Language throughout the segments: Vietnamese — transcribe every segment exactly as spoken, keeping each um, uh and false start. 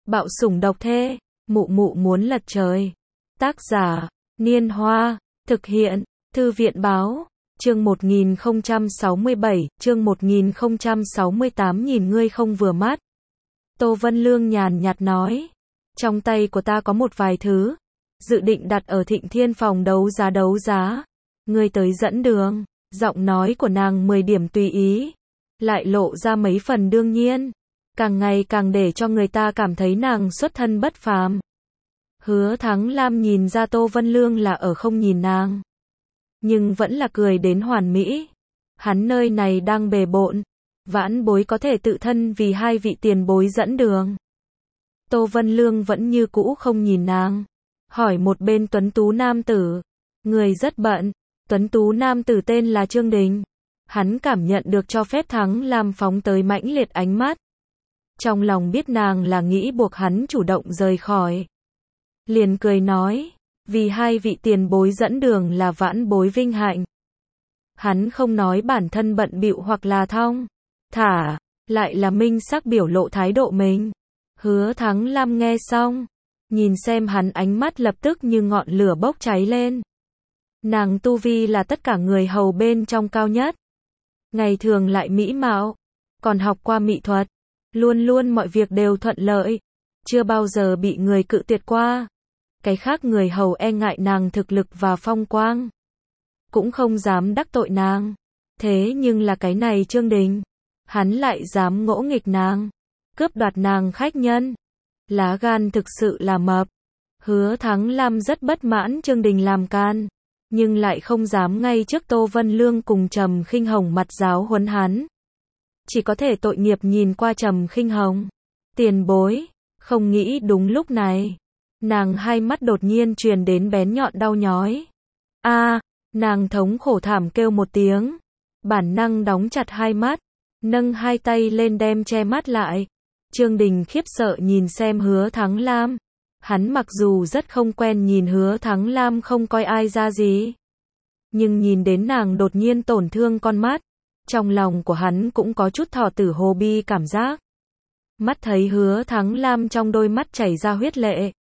Bạo sủng độc thê, mụ mụ muốn lật trời. Tác giả, Niên Hoa, thực hiện, Thư viện báo, chương một nghìn không trăm sáu mươi bảy, chương một nghìn không trăm sáu mươi tám nhìn ngươi không vừa mắt. Tô Vân Lương nhàn nhạt nói, trong tay của ta có một vài thứ, dự định đặt ở Thịnh Thiên phòng đấu giá đấu giá. Ngươi tới dẫn đường, giọng nói của nàng mười điểm tùy ý, lại lộ ra mấy phần đương nhiên, càng ngày càng để cho người ta cảm thấy nàng xuất thân bất phàm. Hứa Thắng Lam nhìn ra Tô Vân Lương là ở không nhìn nàng, nhưng vẫn là cười đến hoàn mỹ. Hắn nơi này đang bề bộn, vãn bối có thể tự thân vì hai vị tiền bối dẫn đường. Tô Vân Lương vẫn như cũ không nhìn nàng, hỏi một bên tuấn tú nam tử, người rất bận. Tuấn tú nam tử tên là Trương Đình. Hắn cảm nhận được cho phép Thắng Lam phóng tới mãnh liệt ánh mắt. Trong lòng biết nàng là nghĩ buộc hắn chủ động rời khỏi. Liền cười nói, vì hai vị tiền bối dẫn đường là vãn bối vinh hạnh. Hắn không nói bản thân bận bịu hoặc là thong thả, lại là minh sắc biểu lộ thái độ mình. Hứa Thắng Lam nghe xong, nhìn xem hắn ánh mắt lập tức như ngọn lửa bốc cháy lên. Nàng tu vi là tất cả người hầu bên trong cao nhất. Ngày thường lại mỹ mạo, còn học qua mỹ thuật, luôn luôn mọi việc đều thuận lợi, chưa bao giờ bị người cự tuyệt qua. Cái khác người hầu e ngại nàng thực lực và phong quang, cũng không dám đắc tội nàng. Thế nhưng là cái này Trương Đình, hắn lại dám ngỗ nghịch nàng, cướp đoạt nàng khách nhân. Lá gan thực sự là mập. Hứa Thắng Lam rất bất mãn Trương Đình làm can, nhưng lại không dám ngay trước Tô Vân Lương cùng Trầm Khinh Hồng mặt giáo huấn hắn. Chỉ có thể tội nghiệp nhìn qua Trầm Khinh Hồng. Tiền bối, không nghĩ đúng lúc này, nàng hai mắt đột nhiên truyền đến bén nhọn đau nhói. A, à, nàng thống khổ thảm kêu một tiếng, bản năng đóng chặt hai mắt, nâng hai tay lên đem che mắt lại. Trương Đình khiếp sợ nhìn xem Hứa Thắng Lam. Hắn mặc dù rất không quen nhìn Hứa Thắng Lam không coi ai ra gì, nhưng nhìn đến nàng đột nhiên tổn thương con mắt, trong lòng của hắn cũng có chút thọ tử hồ bi cảm giác. Mắt thấy Hứa Thắng Lam trong đôi mắt chảy ra huyết lệ,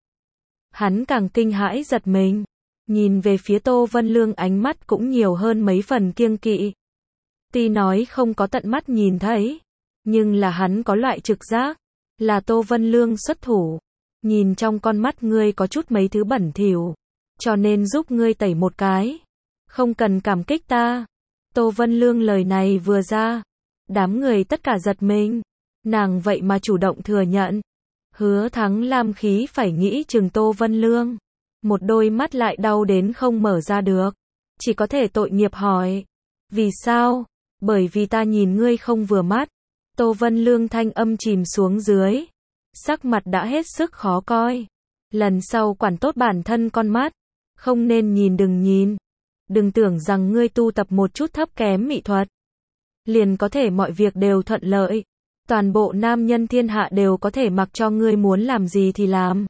hắn càng kinh hãi giật mình, nhìn về phía Tô Vân Lương ánh mắt cũng nhiều hơn mấy phần kiêng kỵ. Tuy nói không có tận mắt nhìn thấy, nhưng là hắn có loại trực giác, là Tô Vân Lương xuất thủ. Nhìn trong con mắt ngươi có chút mấy thứ bẩn thỉu, cho nên giúp ngươi tẩy một cái. Không cần cảm kích ta. Tô Vân Lương lời này vừa ra, đám người tất cả giật mình. Nàng vậy mà chủ động thừa nhận. Hứa Thắng Lam khí phải nghĩ chừng Tô Vân Lương, một đôi mắt lại đau đến không mở ra được, chỉ có thể tội nghiệp hỏi, vì sao? Bởi vì ta nhìn ngươi không vừa mắt. Tô Vân Lương thanh âm chìm xuống dưới, sắc mặt đã hết sức khó coi. Lần sau quản tốt bản thân con mắt, không nên nhìn đừng nhìn. Đừng tưởng rằng ngươi tu tập một chút thấp kém mỹ thuật, liền có thể mọi việc đều thuận lợi. Toàn bộ nam nhân thiên hạ đều có thể mặc cho ngươi muốn làm gì thì làm.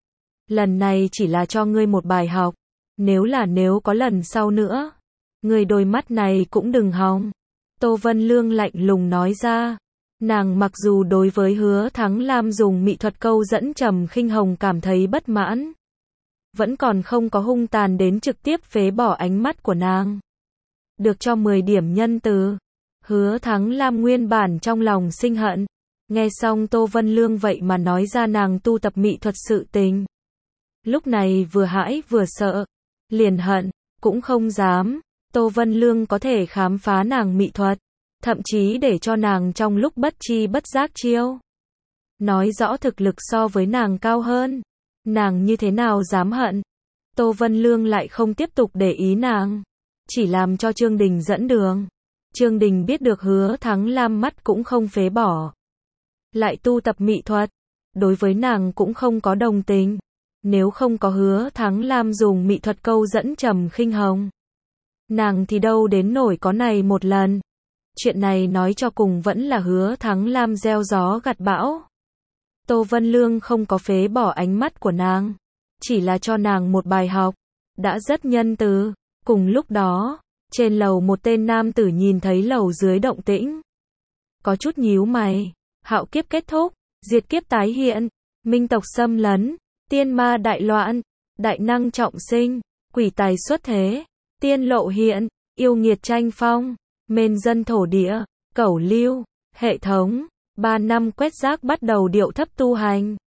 Lần này chỉ là cho ngươi một bài học, nếu là nếu có lần sau nữa, ngươi đôi mắt này cũng đừng hòng. Tô Vân Lương lạnh lùng nói ra. Nàng mặc dù đối với Hứa Thắng Lam dùng mỹ thuật câu dẫn Trầm Khinh Hồng cảm thấy bất mãn, vẫn còn không có hung tàn đến trực tiếp phế bỏ ánh mắt của nàng. Được cho mười điểm nhân từ. Hứa Thắng Lam nguyên bản trong lòng sinh hận, nghe xong Tô Vân Lương vậy mà nói ra nàng tu tập mỹ thuật sự tình. Lúc này vừa hãi vừa sợ, liền hận, cũng không dám. Tô Vân Lương có thể khám phá nàng mỹ thuật, thậm chí để cho nàng trong lúc bất chi bất giác chiêu. Nói rõ thực lực so với nàng cao hơn. Nàng như thế nào dám hận. Tô Vân Lương lại không tiếp tục để ý nàng, chỉ làm cho Trương Đình dẫn đường. Trương Đình biết được Hứa Thắng Lam mắt cũng không phế bỏ, lại tu tập mỹ thuật, đối với nàng cũng không có đồng tình. Nếu không có Hứa Thắng Lam dùng mỹ thuật câu dẫn Trầm Khinh Hồng, nàng thì đâu đến nổi có này một lần. Chuyện này nói cho cùng vẫn là Hứa Thắng Lam gieo gió gặt bão. Tô Vân Lương không có phế bỏ ánh mắt của nàng, chỉ là cho nàng một bài học, đã rất nhân từ. Cùng lúc đó, trên lầu một tên nam tử nhìn thấy lầu dưới động tĩnh, có chút nhíu mày. Hạo kiếp kết thúc, diệt kiếp tái hiện, minh tộc xâm lấn, tiên ma đại loạn, đại năng trọng sinh, quỷ tài xuất thế, tiên lộ hiện, yêu nghiệt tranh phong, mên dân thổ địa, cẩu lưu, hệ thống, ba năm quét rác bắt đầu điệu thấp tu hành.